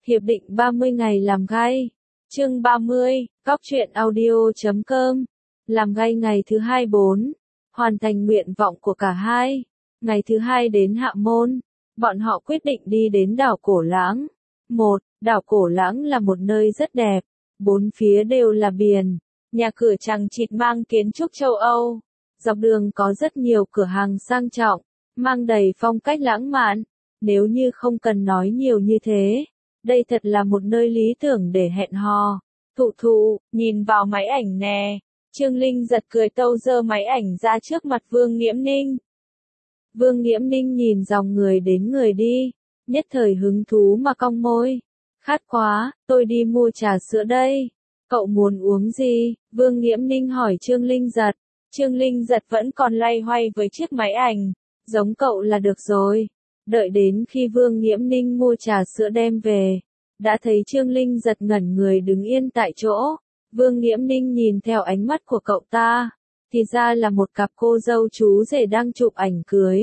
Hiệp định 30 ngày làm gay. Chương 30, Góc truyện audio.com. Làm gay ngày thứ 24. Hoàn thành nguyện vọng của cả hai. Ngày thứ 2 đến Hạ Môn. Bọn họ quyết định đi đến đảo Cổ Lãng. Đảo Cổ Lãng là một nơi rất đẹp. Bốn phía đều là biển. Nhà cửa chằng chịt mang kiến trúc châu Âu. Dọc đường có rất nhiều cửa hàng sang trọng, mang đầy phong cách lãng mạn. Nếu như không cần nói nhiều như thế, đây thật là một nơi lý tưởng để hẹn hò. Thụ, nhìn vào máy ảnh nè. Trương Linh giật cười tâu giơ máy ảnh ra trước mặt Vương Nghiễm Ninh. Vương Nghiễm Ninh nhìn dòng người đến người đi, nhất thời hứng thú mà cong môi. Khát quá, tôi đi mua trà sữa đây. Cậu muốn uống gì? Vương Nghiễm Ninh hỏi Trương Linh giật. Trương Linh giật vẫn còn loay hoay với chiếc máy ảnh. Giống cậu là được rồi. Đợi đến khi Vương Nghiễm Ninh mua trà sữa đem về, đã thấy Trương Linh giật ngẩn người đứng yên tại chỗ. Vương Nghiễm Ninh nhìn theo ánh mắt của cậu ta, thì ra là một cặp cô dâu chú rể đang chụp ảnh cưới.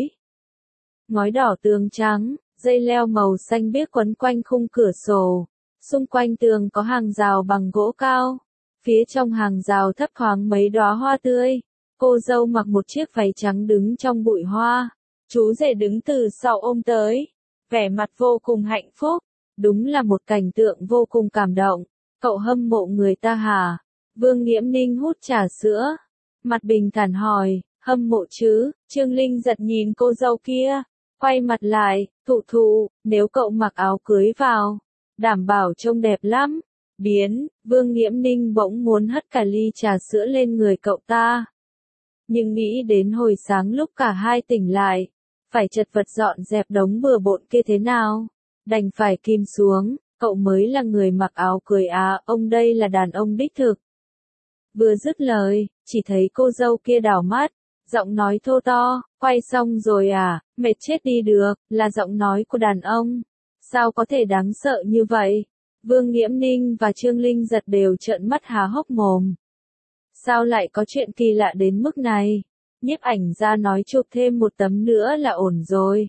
Ngói đỏ tường trắng, dây leo màu xanh biếc quấn quanh khung cửa sổ. Xung quanh tường có hàng rào bằng gỗ cao. Phía trong hàng rào thấp thoáng mấy đóa hoa tươi. Cô dâu mặc một chiếc váy trắng đứng trong bụi hoa. Chú rể đứng từ sau ôm tới, vẻ mặt vô cùng hạnh phúc. Đúng là một cảnh tượng vô cùng cảm động. Cậu hâm mộ người ta hả? Vương Nghiễm Ninh hút trà sữa, mặt bình thản hỏi, hâm mộ chứ? Trương Linh giật nhìn cô dâu kia, quay mặt lại, thụ, nếu cậu mặc áo cưới vào, đảm bảo trông đẹp lắm. Vương Nghiễm Ninh bỗng muốn hất cả ly trà sữa lên người cậu ta. Nhưng nghĩ đến hồi sáng lúc cả hai tỉnh lại, phải chật vật dọn dẹp đống bừa bộn kia thế nào, đành phải kìm xuống. Cậu mới là người mặc áo cưới à, ông đây là đàn ông đích thực. Vừa dứt lời, chỉ thấy cô dâu kia đảo mắt, giọng nói thô to, quay xong rồi à, mệt chết đi được, là giọng nói của đàn ông. Sao có thể đáng sợ như vậy? Vương Nghiễm Ninh và Trương Linh giật đều trợn mắt há hốc mồm. Sao lại có chuyện kỳ lạ đến mức này? Nhiếp ảnh ra nói chụp thêm một tấm nữa là ổn rồi.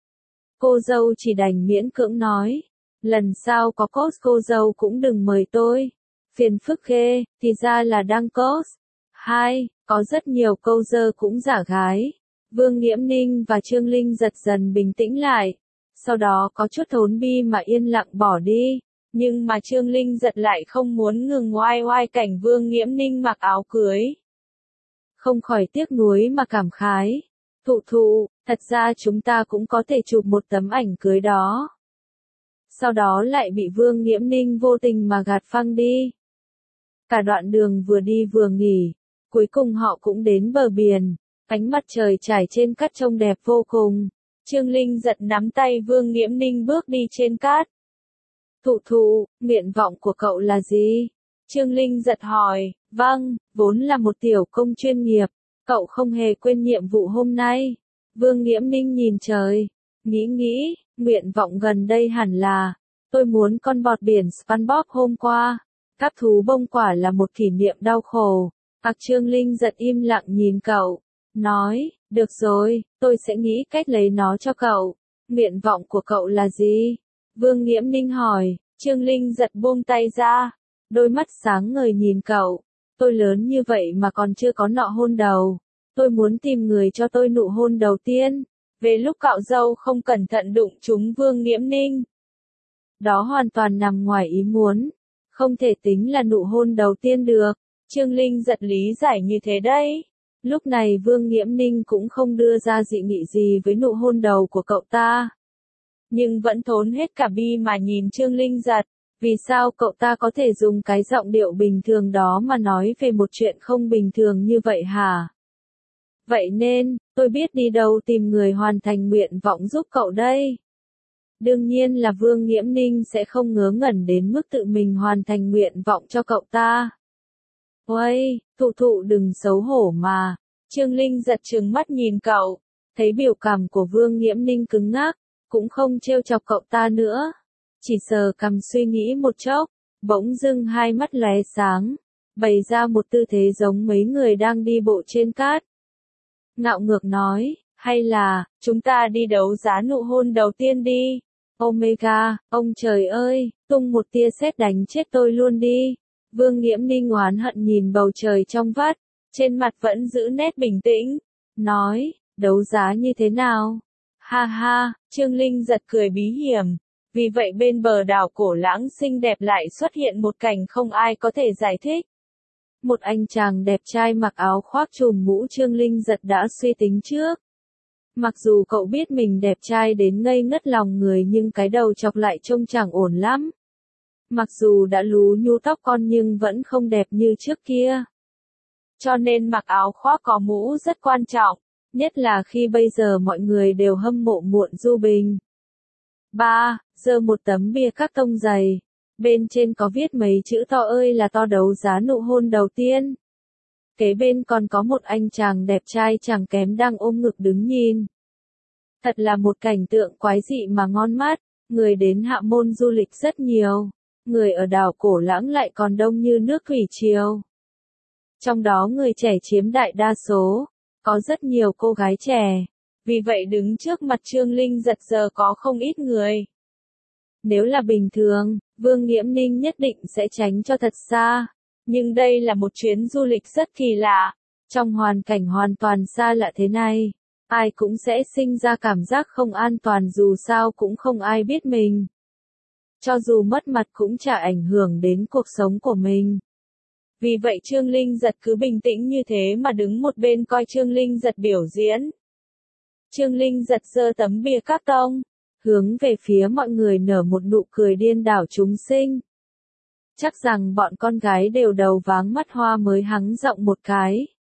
Cô dâu chỉ đành miễn cưỡng nói. Lần sau có cos cô dâu cũng đừng mời tôi. Phiền phức ghê, thì ra là đang cos. Có rất nhiều câu dơ cũng giả gái. Vương Nghiễm Ninh và Trương Linh giật dần bình tĩnh lại. Sau đó có chút thốn bi mà yên lặng bỏ đi. Nhưng mà Trương Linh giật lại không muốn ngừng oai cảnh Vương Nghiễm Ninh mặc áo cưới. Không khỏi tiếc nuối mà cảm khái. Thụ, thật ra chúng ta cũng có thể chụp một tấm ảnh cưới đó. Sau đó lại bị Vương Nghiễm Ninh vô tình mà gạt phăng đi. Cả đoạn đường vừa đi vừa nghỉ, cuối cùng họ cũng đến bờ biển, ánh mặt trời trải trên cát trông đẹp vô cùng. Trương Linh giật nắm tay Vương Nghiễm Ninh bước đi trên cát. Thụ, nguyện vọng của cậu là gì? Trương Linh giật hỏi. Vâng, vốn là một tiểu công chuyên nghiệp, cậu không hề quên nhiệm vụ hôm nay. Vương Nghiễm Ninh nhìn trời, nghĩ, nguyện vọng gần đây hẳn là, tôi muốn con bọt biển SpongeBob hôm qua. Các thú bông quả là một kỷ niệm đau khổ. Trương Linh giật im lặng nhìn cậu, nói, được rồi, tôi sẽ nghĩ cách lấy nó cho cậu. Nguyện vọng của cậu là gì? Vương Nghiễm Ninh hỏi. Trương Linh giật buông tay ra, đôi mắt sáng ngời nhìn cậu. Tôi lớn như vậy mà còn chưa có nọ hôn đầu. Tôi muốn tìm người cho tôi nụ hôn đầu tiên. Về lúc cạo râu không cẩn thận đụng trúng Vương Nghiễm Ninh. Đó hoàn toàn nằm ngoài ý muốn. Không thể tính là nụ hôn đầu tiên được. Trương Linh giật lý giải như thế đấy. Lúc này Vương Nghiễm Ninh cũng không đưa ra dị nghị gì với nụ hôn đầu của cậu ta. Nhưng vẫn thốn hết cả bi mà nhìn Trương Linh giật. Vì sao cậu ta có thể dùng cái giọng điệu bình thường đó mà nói về một chuyện không bình thường như vậy hả? Vậy nên, tôi biết đi đâu tìm người hoàn thành nguyện vọng giúp cậu đây. Đương nhiên là Vương Nghiễm Ninh sẽ không ngớ ngẩn đến mức tự mình hoàn thành nguyện vọng cho cậu ta. Uây, thụ đừng xấu hổ mà. Trương Linh giật trừng mắt nhìn cậu, thấy biểu cảm của Vương Nghiễm Ninh cứng ngắc, cũng không trêu chọc cậu ta nữa. Chỉ sờ cằm suy nghĩ một chốc, bỗng dưng hai mắt lóe sáng, bày ra một tư thế giống mấy người đang đi bộ trên cát. Ngạo ngược nói, hay là, chúng ta đi đấu giá nụ hôn đầu tiên đi. Omega, ông trời ơi, tung một tia sét đánh chết tôi luôn đi. Vương Nghiễm Ninh oán hận nhìn bầu trời trong vắt, trên mặt vẫn giữ nét bình tĩnh, nói, đấu giá như thế nào? Ha ha, Trương Linh giật cười bí hiểm. Vì vậy bên bờ đảo Cổ Lãng xinh đẹp lại xuất hiện một cảnh không ai có thể giải thích. Một anh chàng đẹp trai mặc áo khoác trùm mũ Trương Linh giật đã suy tính trước. Mặc dù cậu biết mình đẹp trai đến ngây ngất lòng người nhưng cái đầu chọc lại trông chẳng ổn lắm. Mặc dù đã lú nhú tóc con nhưng vẫn không đẹp như trước kia. Cho nên mặc áo khoác có mũ rất quan trọng, nhất là khi bây giờ mọi người đều hâm mộ Muộn Du Bình. 3. Giơ một tấm bia các tông dày. Bên trên có viết mấy chữ to ơi là to đấu giá nụ hôn đầu tiên. Kế bên còn có một anh chàng đẹp trai chẳng kém đang ôm ngực đứng nhìn. Thật là một cảnh tượng quái dị mà ngon mắt, người đến Hạ Môn du lịch rất nhiều, người ở đảo Cổ Lãng lại còn đông như nước thủy triều. Trong đó người trẻ chiếm đại đa số, có rất nhiều cô gái trẻ, vì vậy đứng trước mặt Trương Linh giật giờ có không ít người. Nếu là bình thường, Vương Nghiễm Ninh nhất định sẽ tránh cho thật xa. Nhưng đây là một chuyến du lịch rất kỳ lạ. Trong hoàn cảnh hoàn toàn xa lạ thế này, ai cũng sẽ sinh ra cảm giác không an toàn dù sao cũng không ai biết mình. Cho dù mất mặt cũng chả ảnh hưởng đến cuộc sống của mình. Vì vậy Trương Linh giật cứ bình tĩnh như thế mà đứng một bên coi Trương Linh giật biểu diễn. Trương Linh giật giơ tấm bia các tông, hướng về phía mọi người nở một nụ cười điên đảo chúng sinh. Chắc rằng bọn con gái đều đầu váng mắt hoa mới hắng giọng một cái.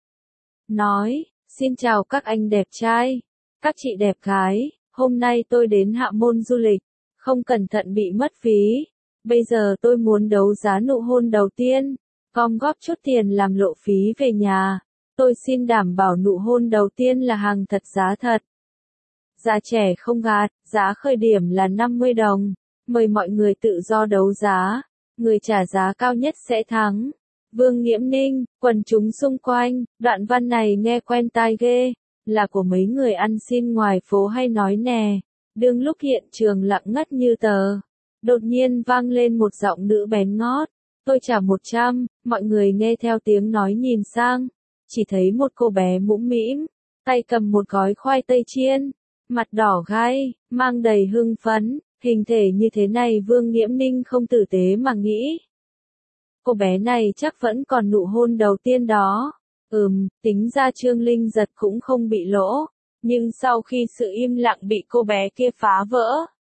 Nói, xin chào các anh đẹp trai, các chị đẹp gái, hôm nay tôi đến Hạ Môn du lịch, không cẩn thận bị mất phí. Bây giờ tôi muốn đấu giá nụ hôn đầu tiên, gom góp chút tiền làm lộ phí về nhà. Tôi xin đảm bảo nụ hôn đầu tiên là hàng thật giá thật. Giá trẻ không gạt, giá khởi điểm là 50 đồng. Mời mọi người tự do đấu giá. Người trả giá cao nhất sẽ thắng. Vương Nghiễm Ninh, quần chúng xung quanh, đoạn văn này nghe quen tai ghê, là của mấy người ăn xin ngoài phố hay nói nè. Đương lúc hiện trường lặng ngắt như tờ, đột nhiên vang lên một giọng nữ bén ngót. Tôi trả 100, mọi người nghe theo tiếng nói nhìn sang, chỉ thấy một cô bé mũm mĩm, tay cầm một gói khoai tây chiên, mặt đỏ gai, mang đầy hưng phấn. Hình thể như thế này Vương Nghiễm Ninh không tử tế mà nghĩ. Cô bé này chắc vẫn còn nụ hôn đầu tiên đó. Tính ra Trương Linh giật cũng không bị lỗ. Nhưng sau khi sự im lặng bị cô bé kia phá vỡ,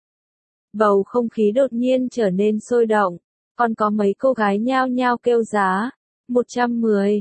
bầu không khí đột nhiên trở nên sôi động. Còn có mấy cô gái nhao nhao kêu giá. 110,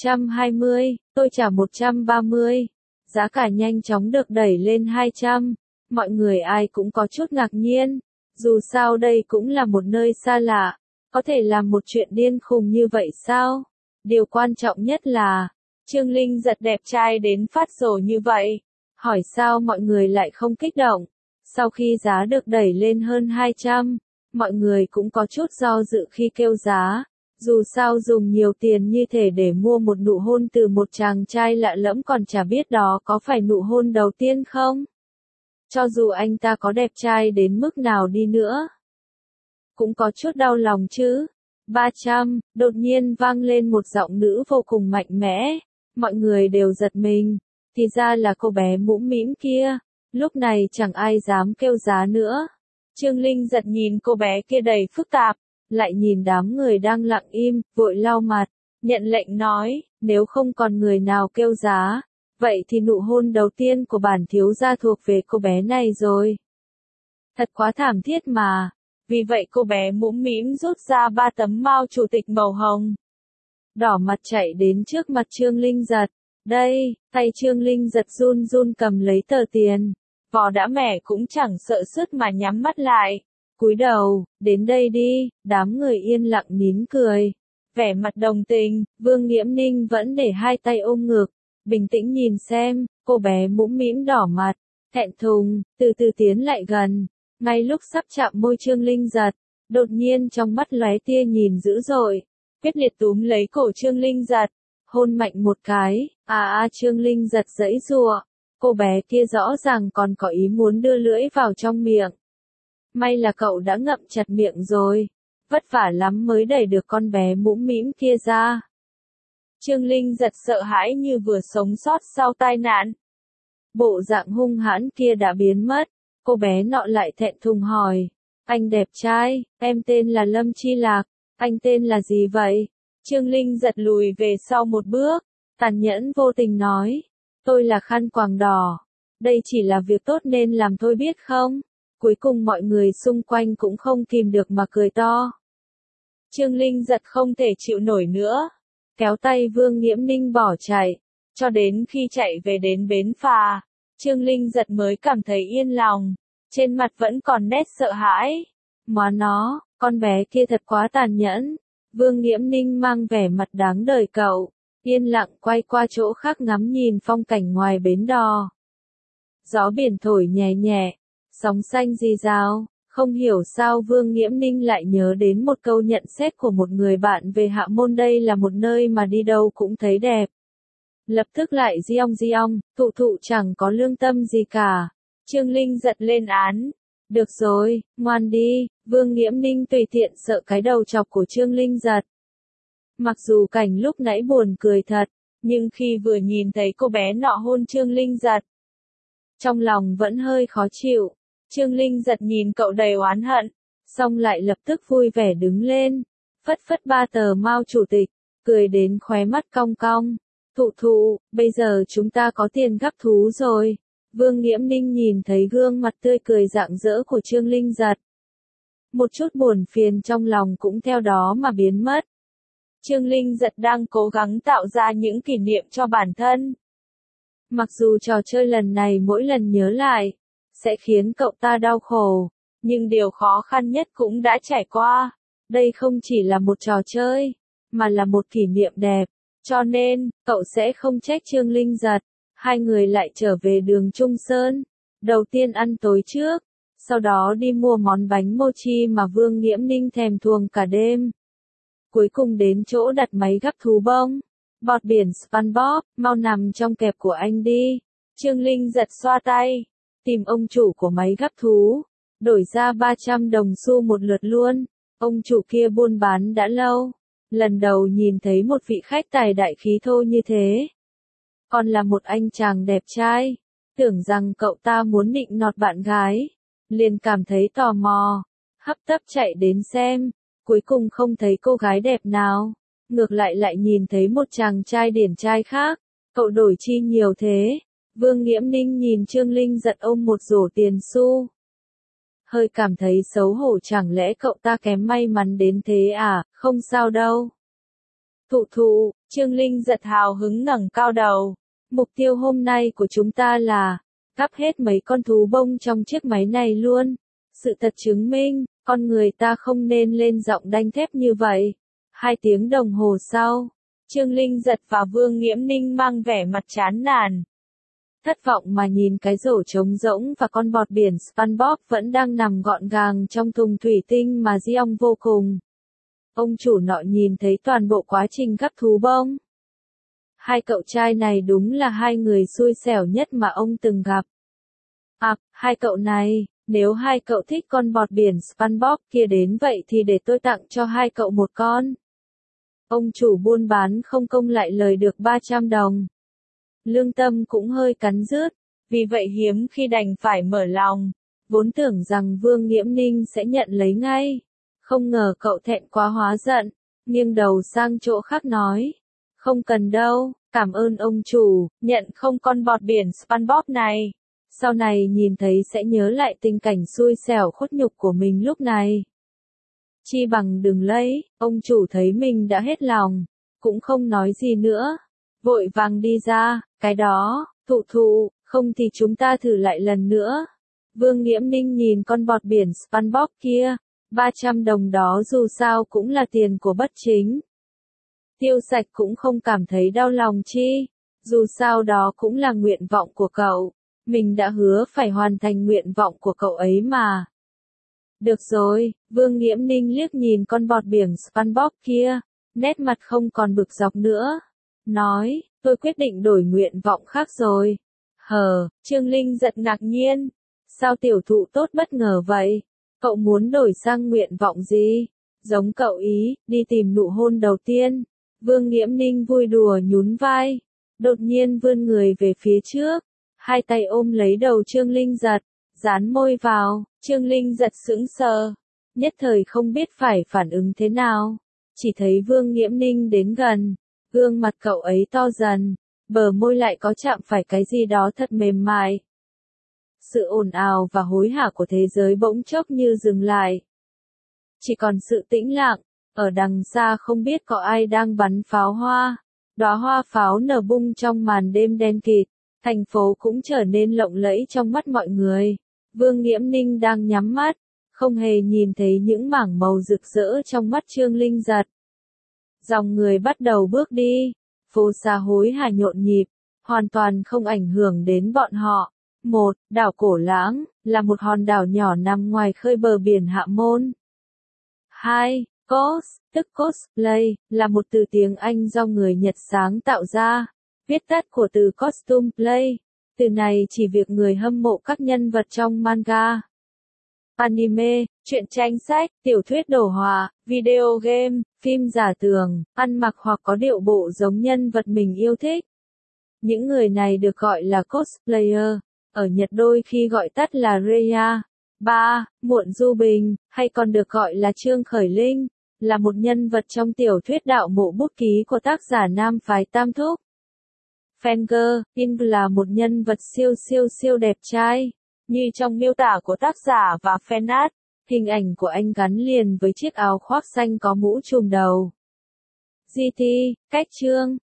120, tôi trả 130. Giá cả nhanh chóng được đẩy lên 200. Mọi người ai cũng có chút ngạc nhiên, dù sao đây cũng là một nơi xa lạ, có thể làm một chuyện điên khùng như vậy sao? Điều quan trọng nhất là, Trương Linh giật đẹp trai đến phát rồ như vậy, hỏi sao mọi người lại không kích động? Sau khi giá được đẩy lên hơn 200, mọi người cũng có chút do dự khi kêu giá, dù sao dùng nhiều tiền như thế để mua một nụ hôn từ một chàng trai lạ lẫm còn chả biết đó có phải nụ hôn đầu tiên không? Cho dù anh ta có đẹp trai đến mức nào đi nữa, cũng có chút đau lòng chứ. 300, đột nhiên vang lên một giọng nữ vô cùng mạnh mẽ, mọi người đều giật mình, thì ra là cô bé mũm mĩm kia. Lúc này chẳng ai dám kêu giá nữa. Trương Linh giật nhìn cô bé kia đầy phức tạp, lại nhìn đám người đang lặng im, vội lau mặt, nhận lệnh nói, nếu không còn người nào kêu giá, vậy thì nụ hôn đầu tiên của bản thiếu gia thuộc về cô bé này rồi. Thật quá thảm thiết mà. Vì vậy cô bé mũm mĩm rút ra 3 tấm mao chủ tịch màu hồng. Đỏ mặt chạy đến trước mặt Trương Linh giật. Đây, tay Trương Linh giật run run cầm lấy tờ tiền. Vò đã mẻ cũng chẳng sợ sứt mà nhắm mắt lại. Cúi đầu, đến đây đi, đám người yên lặng nín cười. Vẻ mặt đồng tình, Vương Nghiễm Ninh vẫn để hai tay ôm ngực. Bình tĩnh nhìn xem, cô bé mũm mĩm đỏ mặt, thẹn thùng, từ từ tiến lại gần. Ngay lúc sắp chạm môi Trương Linh giật, đột nhiên trong mắt lóe tia nhìn dữ dội, quyết liệt túm lấy cổ Trương Linh giật, hôn mạnh một cái. Trương Linh giật giãy giụa, cô bé kia rõ ràng còn có ý muốn đưa lưỡi vào trong miệng. May là cậu đã ngậm chặt miệng rồi. Vất vả lắm mới đẩy được con bé mũm mĩm kia ra. Trương Linh giật sợ hãi như vừa sống sót sau tai nạn. Bộ dạng hung hãn kia đã biến mất. Cô bé nọ lại thẹn thùng hỏi. Anh đẹp trai, em tên là Lâm Chi Lạc. Anh tên là gì vậy? Trương Linh giật lùi về sau một bước. Tàn nhẫn vô tình nói. Tôi là Khăn Quàng Đỏ. Đây chỉ là việc tốt nên làm thôi biết không? Cuối cùng mọi người xung quanh cũng không kìm được mà cười to. Trương Linh giật không thể chịu nổi nữa. Kéo tay Vương Nghiễm Ninh bỏ chạy. Cho đến khi chạy về đến bến phà, Trương Linh giật mới cảm thấy yên lòng. Trên mặt vẫn còn nét sợ hãi. Má nó, con bé kia thật quá tàn nhẫn. Vương Nghiễm Ninh mang vẻ mặt đáng đời cậu. Yên lặng quay qua chỗ khác ngắm nhìn phong cảnh ngoài bến đò. Gió biển thổi nhẹ nhẹ, sóng xanh rì rào. Không hiểu sao Vương Nghiễm Ninh lại nhớ đến một câu nhận xét của một người bạn về Hạ Môn, đây là một nơi mà đi đâu cũng thấy đẹp. Lập tức lại giong, thụ thụ chẳng có lương tâm gì cả. Trương Linh giật lên án. Được rồi, ngoan đi. Vương Nghiễm Ninh tùy tiện sợ cái đầu chọc của Trương Linh giật. Mặc dù cảnh lúc nãy buồn cười thật, nhưng khi vừa nhìn thấy cô bé nọ hôn Trương Linh giật, trong lòng vẫn hơi khó chịu. Trương Linh giật nhìn cậu đầy oán hận, xong lại lập tức vui vẻ đứng lên, phất phất ba tờ mao chủ tịch, cười đến khóe mắt cong cong. Thụ thụ, bây giờ chúng ta có tiền gắp thú rồi. Vương Nghiễm Ninh nhìn thấy gương mặt tươi cười rạng rỡ của Trương Linh giật. Một chút buồn phiền trong lòng cũng theo đó mà biến mất. Trương Linh giật đang cố gắng tạo ra những kỷ niệm cho bản thân. Mặc dù trò chơi lần này mỗi lần nhớ lại, sẽ khiến cậu ta đau khổ, nhưng điều khó khăn nhất cũng đã trải qua. Đây không chỉ là một trò chơi, mà là một kỷ niệm đẹp. Cho nên, cậu sẽ không trách Trương Linh giật. Hai người lại trở về đường Trung Sơn. Đầu tiên ăn tối trước, sau đó đi mua món bánh mochi mà Vương Nghiễm Ninh thèm thuồng cả đêm. Cuối cùng đến chỗ đặt máy gắp thú bông. Bọt biển SpongeBob, mau nằm trong kẹp của anh đi. Trương Linh giật xoa tay, tìm ông chủ của máy gắp thú, đổi ra 300 đồng xu một lượt luôn. Ông chủ kia buôn bán đã lâu, lần đầu nhìn thấy một vị khách tài đại khí thô như thế. Còn là một anh chàng đẹp trai, tưởng rằng cậu ta muốn nịnh nọt bạn gái, liền cảm thấy tò mò, hấp tấp chạy đến xem, cuối cùng không thấy cô gái đẹp nào, ngược lại nhìn thấy một chàng trai điển trai khác. Cậu đổi chi nhiều thế? Vương Nghiễm Ninh nhìn Trương Linh giật ôm một rổ tiền xu, hơi cảm thấy xấu hổ, chẳng lẽ cậu ta kém may mắn đến thế à? Không sao đâu. Thụ thụ, Trương Linh giật hào hứng ngẩng cao đầu. Mục tiêu hôm nay của chúng ta là gắp hết mấy con thú bông trong chiếc máy này luôn. Sự thật chứng minh, con người ta không nên lên giọng đanh thép như vậy. 2 tiếng đồng hồ sau, Trương Linh giật và Vương Nghiễm Ninh mang vẻ mặt chán nản, thất vọng mà nhìn cái rổ trống rỗng và con bọt biển SpongeBob vẫn đang nằm gọn gàng trong thùng thủy tinh mà giong vô cùng. Ông chủ nọ nhìn thấy toàn bộ quá trình gắp thú bông. Hai cậu trai này đúng là hai người xui xẻo nhất mà ông từng gặp. À, hai cậu này, nếu hai cậu thích con bọt biển SpongeBob kia đến vậy thì để tôi tặng cho hai cậu một con. Ông chủ buôn bán không công lại lời được 300 đồng. Lương tâm cũng hơi cắn rứt, vì vậy hiếm khi đành phải mở lòng. Vốn tưởng rằng Vương Nghiễm Ninh sẽ nhận lấy ngay. Không ngờ cậu thẹn quá hóa giận, nghiêng đầu sang chỗ khác nói. Không cần đâu, cảm ơn ông chủ, nhận không con bọt biển SpongeBob này. Sau này nhìn thấy sẽ nhớ lại tình cảnh xui xẻo khuất nhục của mình lúc này. Chi bằng đừng lấy, ông chủ thấy mình đã hết lòng, cũng không nói gì nữa. Vội vàng đi ra, cái đó, thụ thụ, không thì chúng ta thử lại lần nữa. Vương Nghiễm Ninh nhìn con bọt biển SpongeBob kia, 300 đồng đó dù sao cũng là tiền của bất chính. Tiêu sạch cũng không cảm thấy đau lòng chi, dù sao đó cũng là nguyện vọng của cậu, mình đã hứa phải hoàn thành nguyện vọng của cậu ấy mà. Được rồi, Vương Nghiễm Ninh liếc nhìn con bọt biển SpongeBob kia, nét mặt không còn bực dọc nữa. Nói, tôi quyết định đổi nguyện vọng khác rồi. Trương Linh giật ngạc nhiên. Sao tiểu thụ tốt bất ngờ vậy? Cậu muốn đổi sang nguyện vọng gì? Giống cậu ý, đi tìm nụ hôn đầu tiên. Vương Nghiễm Ninh vui đùa nhún vai. Đột nhiên vươn người về phía trước. Hai tay ôm lấy đầu Trương Linh Giật. Dán môi vào. Trương Linh Giật sững sờ. Nhất thời không biết phải phản ứng thế nào. Chỉ thấy Vương Nghiễm Ninh đến gần. Gương mặt cậu ấy to dần. Bờ môi lại có chạm phải cái gì đó thật mềm mại. Sự ồn ào và hối hả của thế giới bỗng chốc như dừng lại. Chỉ còn sự tĩnh lặng, ở đằng xa không biết có ai đang bắn pháo hoa. Đóa hoa pháo nở bung trong màn đêm đen kịt, thành phố cũng trở nên lộng lẫy trong mắt mọi người. Vương Nghiễm Ninh đang nhắm mắt, không hề nhìn thấy những mảng màu rực rỡ trong mắt Trương Linh Giật. Dòng người bắt đầu bước đi, phố xá hối hả nhộn nhịp, hoàn toàn không ảnh hưởng đến bọn họ. Một, đảo Cổ Lãng, là một hòn đảo nhỏ nằm ngoài khơi bờ biển Hạ Môn. 2. Cos, tức cosplay, là một từ tiếng Anh do người Nhật sáng tạo ra, viết tắt của từ costume play. Từ này chỉ việc người hâm mộ các nhân vật trong manga, anime, truyện tranh sách, tiểu thuyết đồ họa, video game, phim giả tưởng, ăn mặc hoặc có điệu bộ giống nhân vật mình yêu thích. Những người này được gọi là cosplayer, ở Nhật đôi khi gọi tắt là Reiya. 3. Muộn Du Bình, hay còn được gọi là Trương Khởi Linh, là một nhân vật trong tiểu thuyết đạo mộ bút ký của tác giả nam phái Tam Thúc. Fenger, In là một nhân vật siêu đẹp trai, như trong miêu tả của tác giả và fanart, hình ảnh của anh gắn liền với chiếc áo khoác xanh có mũ trùm đầu. GT, cách Trương,